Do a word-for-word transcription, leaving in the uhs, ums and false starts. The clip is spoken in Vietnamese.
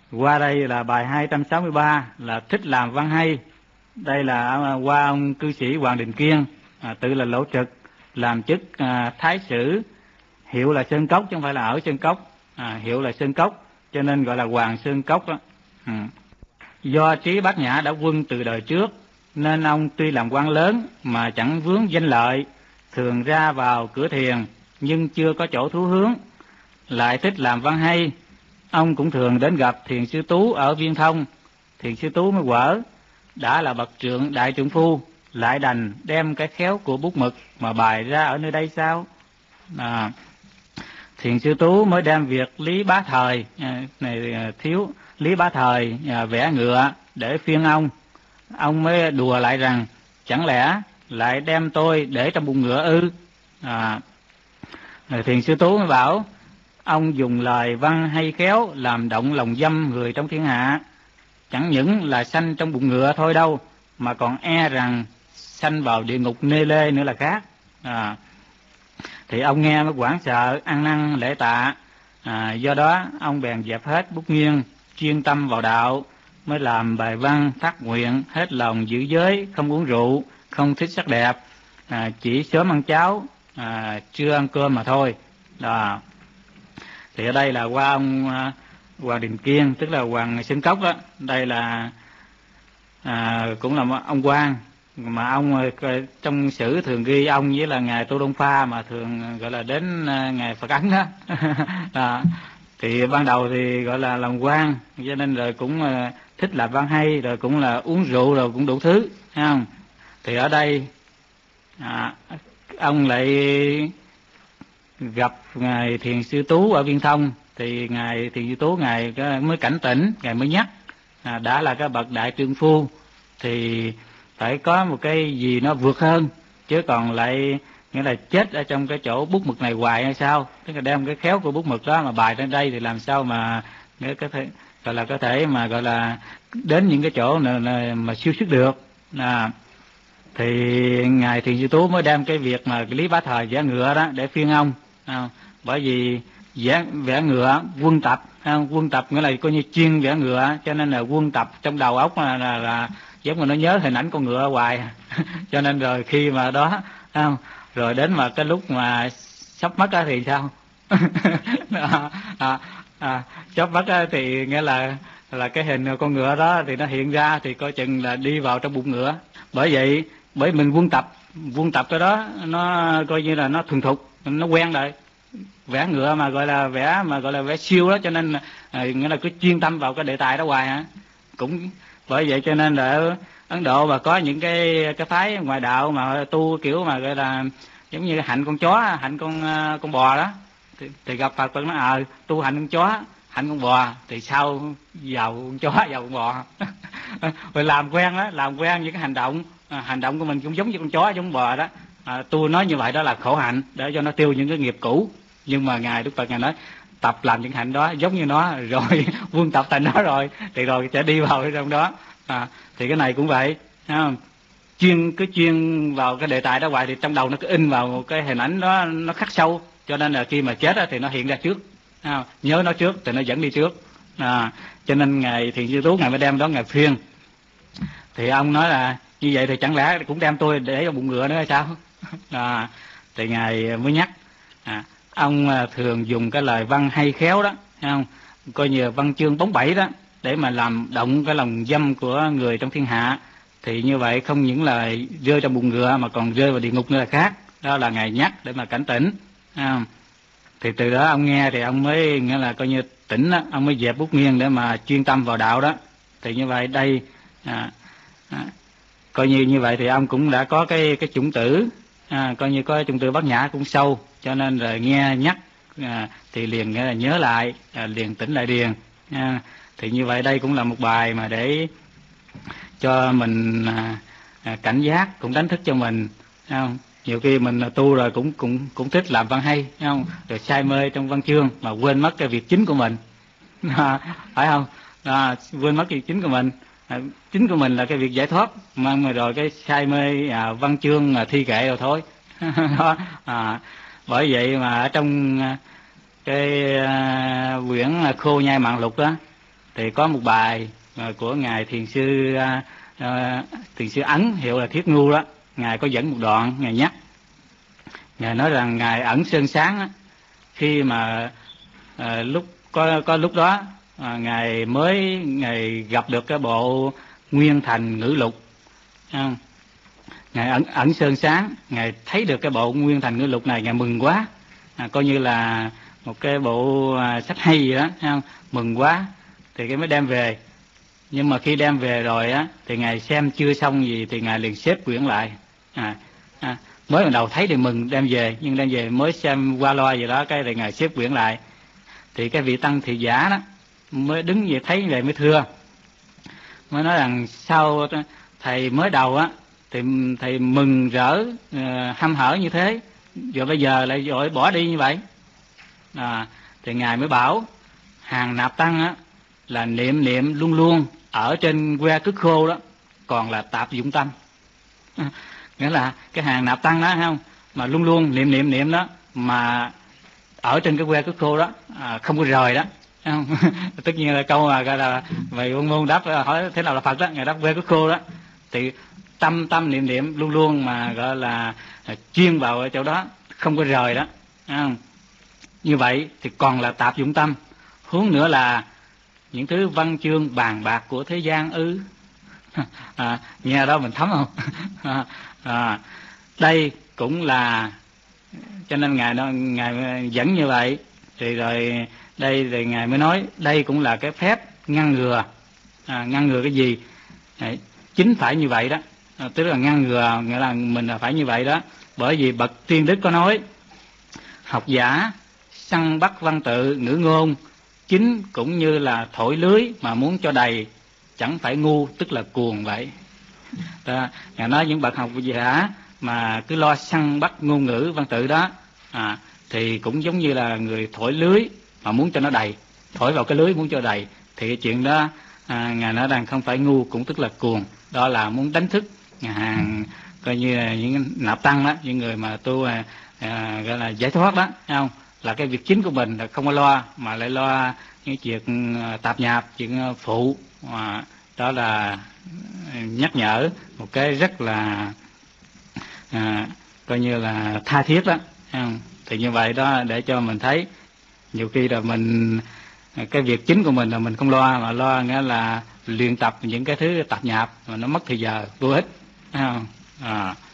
Qua đây là bài hai trăm sáu mươi ba là thích làm văn hay. Đây là qua ông cư sĩ Hoàng Đình Kiên, à, tự là Lỗ Trực, làm chức à, thái sử, hiệu là Sơn Cốc chứ không phải là ở Sơn Cốc, à, hiệu là Sơn Cốc cho nên gọi là Hoàng Sơn Cốc đó. Ừ. Do trí bát nhã đã quân từ đời trước nên ông tuy làm quan lớn mà chẳng vướng danh lợi, thường ra vào cửa thiền nhưng chưa có chỗ thú hướng, lại thích làm văn hay. Ông cũng thường đến gặp Thiền Sư Tú ở Viên Thông. Thiền Sư Tú mới quở, đã là bậc trượng đại trượng phu, lại đành đem cái khéo của bút mực mà bài ra ở nơi đây sao? À, Thiền Sư Tú mới đem việc Lý Bá Thời à, này thiếu Lý Bá Thời à, vẽ ngựa để phiên ông. Ông mới đùa lại rằng chẳng lẽ lại đem tôi để trong bụng ngựa ư? À, Thiền Sư Tú mới bảo ông dùng lời văn hay khéo làm động lòng dâm người trong thiên hạ, chẳng những là sanh trong bụng ngựa thôi đâu, mà còn e rằng sanh vào địa ngục nê lê nữa là khác. À, thì ông nghe mới hoảng sợ, ăn năn lễ tạ. À, do đó ông bèn dẹp hết bút nghiêng, chuyên tâm vào đạo, mới làm bài văn thác nguyện hết lòng giữ giới, không uống rượu, không thích sắc đẹp, à, chỉ sớm ăn cháo, à, trưa ăn cơm mà thôi. Đó. Thì ở đây là qua ông uh, Hoàng Đình Kiên, tức là Hoàng Sơn Cốc đó. Đây là à, cũng là ông quan mà ông trong sử thường ghi ông với là ngài Tô Đông Pha, mà thường gọi là đến uh, ngài Phật Ấn đó. À, thì ban đầu thì gọi là làm quan, cho nên rồi cũng uh, thích làm văn hay, rồi cũng là uống rượu, rồi cũng đủ thứ, thấy không? Thì ở đây à, ông lại gặp ngài Thiền Sư Tú ở Viên Thông, thì ngài Thiền Sư Tú ngài mới cảnh tỉnh, ngài mới nhắc à, đã là cái bậc đại trượng phu thì phải có một cái gì nó vượt hơn, chứ còn lại nghĩa là chết ở trong cái chỗ bút mực này hoài hay sao? Tức là đem cái khéo của bút mực đó mà bài trên đây thì làm sao mà nghĩa có thể gọi là có thể mà gọi là đến những cái chỗ này, này mà siêu sức được. À, thì ngài Thiền Sư Tú mới đem cái việc mà Lý Bá Thời vẽ ngựa đó để phiên ông. À, bởi vì vẽ vẽ ngựa quân tập, à, quân tập nghĩa là coi như chuyên vẽ ngựa, cho nên là quân tập trong đầu óc là, là, là giống như nó nhớ hình ảnh con ngựa hoài. Cho nên rồi khi mà đó à, rồi đến mà cái lúc mà sắp mất á thì sao? à, à, à, sắp mất á thì nghĩa là là cái hình con ngựa đó thì nó hiện ra, thì coi chừng là đi vào trong bụng ngựa. Bởi vậy bởi mình quân tập quân tập cái đó nó coi như là nó thuần thục, nó quen rồi, vẽ ngựa mà gọi là vẽ mà gọi là vẽ siêu đó, cho nên à, nghĩa là cứ chuyên tâm vào cái đề tài đó hoài hả. Cũng bởi vậy cho nên là ở Ấn Độ mà có những cái cái phái ngoại đạo mà tu kiểu mà gọi là giống như hạnh con chó, hạnh con con bò đó, thì, thì gặp Phật nó ờ à, tu hạnh con chó, hạnh con bò, thì sau vào con chó vào con bò. Rồi làm quen đó, làm quen những cái hành động à, hành động của mình cũng giống như con chó giống bò đó. À, tôi nói như vậy đó là khổ hạnh để cho nó tiêu những cái nghiệp cũ, nhưng mà ngài Đức Phật ngài nói tập làm những hạnh đó giống như nó rồi quân tập thành nó rồi thì rồi sẽ đi vào trong đó. À, thì cái này cũng vậy, không? Chuyên cứ chuyên vào cái đề tài đó hoài thì trong đầu nó cứ in vào một cái hình ảnh đó, nó khắc sâu, cho nên là khi mà chết đó, thì nó hiện ra trước, không? Nhớ nó trước thì nó dẫn đi trước. À, cho nên ngài Thiền Sư Tú ngài mới đem đó ngài phiên. Thì ông nói là như vậy thì chẳng lẽ cũng đem tôi để vào bụng ngựa nữa hay sao? À, thì ngài mới nhắc à, ông thường dùng cái lời văn hay khéo đó, thấy không? Coi như văn chương bóng bẩy đó để mà làm động cái lòng dâm của người trong thiên hạ, thì như vậy không những là rơi trong bụng ngựa mà còn rơi vào địa ngục nữa là khác. Đó là ngài nhắc để mà cảnh tỉnh. À, thì từ đó ông nghe thì ông mới nghĩa là coi như tỉnh đó, ông mới dẹp bút nghiêng để mà chuyên tâm vào đạo đó. Thì như vậy đây à, à, coi như như vậy thì ông cũng đã có cái cái chủng tử, à, coi như có chủng tử bát nhã cũng sâu, cho nên rồi nghe nhắc à, thì liền nghĩa là nhớ lại, à, liền tỉnh lại điền. À, thì như vậy đây cũng là một bài mà để cho mình à, à, cảnh giác, cũng đánh thức cho mình, không? Nhiều khi mình tu rồi cũng cũng cũng thích làm văn hay, không? Rồi say mê trong văn chương mà quên mất cái việc chính của mình. À, phải không? À, quên mất việc chính của mình. À, chính của mình là cái việc giải thoát, mà rồi cái say mê à, văn chương à, thi kệ rồi thôi. À, bởi vậy mà ở trong cái à, quyển Khô Nhai Mạng Lục đó, thì có một bài của ngài thiền sư uh, thiền sư Ấn hiệu là Thiết Ngu đó, ngài có dẫn một đoạn, ngài nhắc, ngài nói rằng ngài ẩn sơn sáng á, khi mà uh, lúc có có lúc đó uh, ngài mới ngài gặp được cái bộ Nguyên Thành Ngữ Lục, không? Ngài ẩn ẩn sơn sáng, ngài thấy được cái bộ Nguyên Thành Ngữ Lục này, ngài mừng quá, à, coi như là một cái bộ à, sách hay gì đó, không? Mừng quá thì cái mới đem về. Nhưng mà khi đem về rồi á thì ngài xem chưa xong gì thì ngài liền xếp quyển lại. À, à, mới ban đầu thấy thì mừng đem về, nhưng đem về mới xem qua loa gì đó cái thì ngài xếp quyển lại. Thì cái vị tăng thị giả đó mới đứng về thấy về mới thưa, mới nói rằng sao thầy mới đầu á thì thầy mừng rỡ uh, hăm hở như thế, rồi bây giờ lại vội bỏ đi như vậy. À, thì ngài mới bảo hàng nạp tăng á là niệm niệm luôn luôn ở trên que cứt khô đó, còn là tạp dụng tâm. À, nghĩa là cái hàng nạp tăng đó không, mà luôn luôn niệm niệm niệm đó, mà ở trên cái que cứt khô đó, à, không có rời đó, không? Tất nhiên là câu mà gọi là về môn môn đáp hỏi thế nào là Phật đó, ngài đáp que cứt khô đó, thì tâm tâm niệm niệm luôn luôn mà gọi là chuyên vào ở chỗ đó, không có rời đó, không? Như vậy thì còn là tạp dụng tâm, huống nữa là những thứ văn chương bàn bạc của thế gian ư? À, nghe đó mình thấm không? À, à, đây cũng là, cho nên ngài nó ngài dẫn như vậy, thì rồi đây thì ngài mới nói đây cũng là cái phép ngăn ngừa. À, ngăn ngừa cái gì? Đấy, chính phải như vậy đó, à, tức là ngăn ngừa nghĩa là mình là phải như vậy đó, bởi vì bậc tiên đức có nói học giả săn bắt văn tự ngữ ngôn chính cũng như là thổi lưới mà muốn cho đầy, chẳng phải ngu tức là cuồng vậy. À, ngài nói những bậc học giả mà cứ lo săn bắt ngôn ngữ văn tự đó, à, thì cũng giống như là người thổi lưới mà muốn cho nó đầy, thổi vào cái lưới muốn cho đầy, thì cái chuyện đó à, ngài nói rằng không phải ngu cũng tức là cuồng, đó là muốn đánh thức hàng coi như là những nạp tăng đó, những người mà tu à, à, gọi là giải thoát đó, thấy không? Là cái việc chính của mình là không có lo, mà lại lo những chuyện tạp nhạp, chuyện phụ, à, đó là nhắc nhở một cái rất là à, coi như là tha thiết đó, thấy không? Thì như vậy đó để cho mình thấy nhiều khi là mình cái việc chính của mình là mình không lo, mà lo nghĩa là luyện tập những cái thứ tạp nhạp mà nó mất thời giờ vô ích, thấy không? À.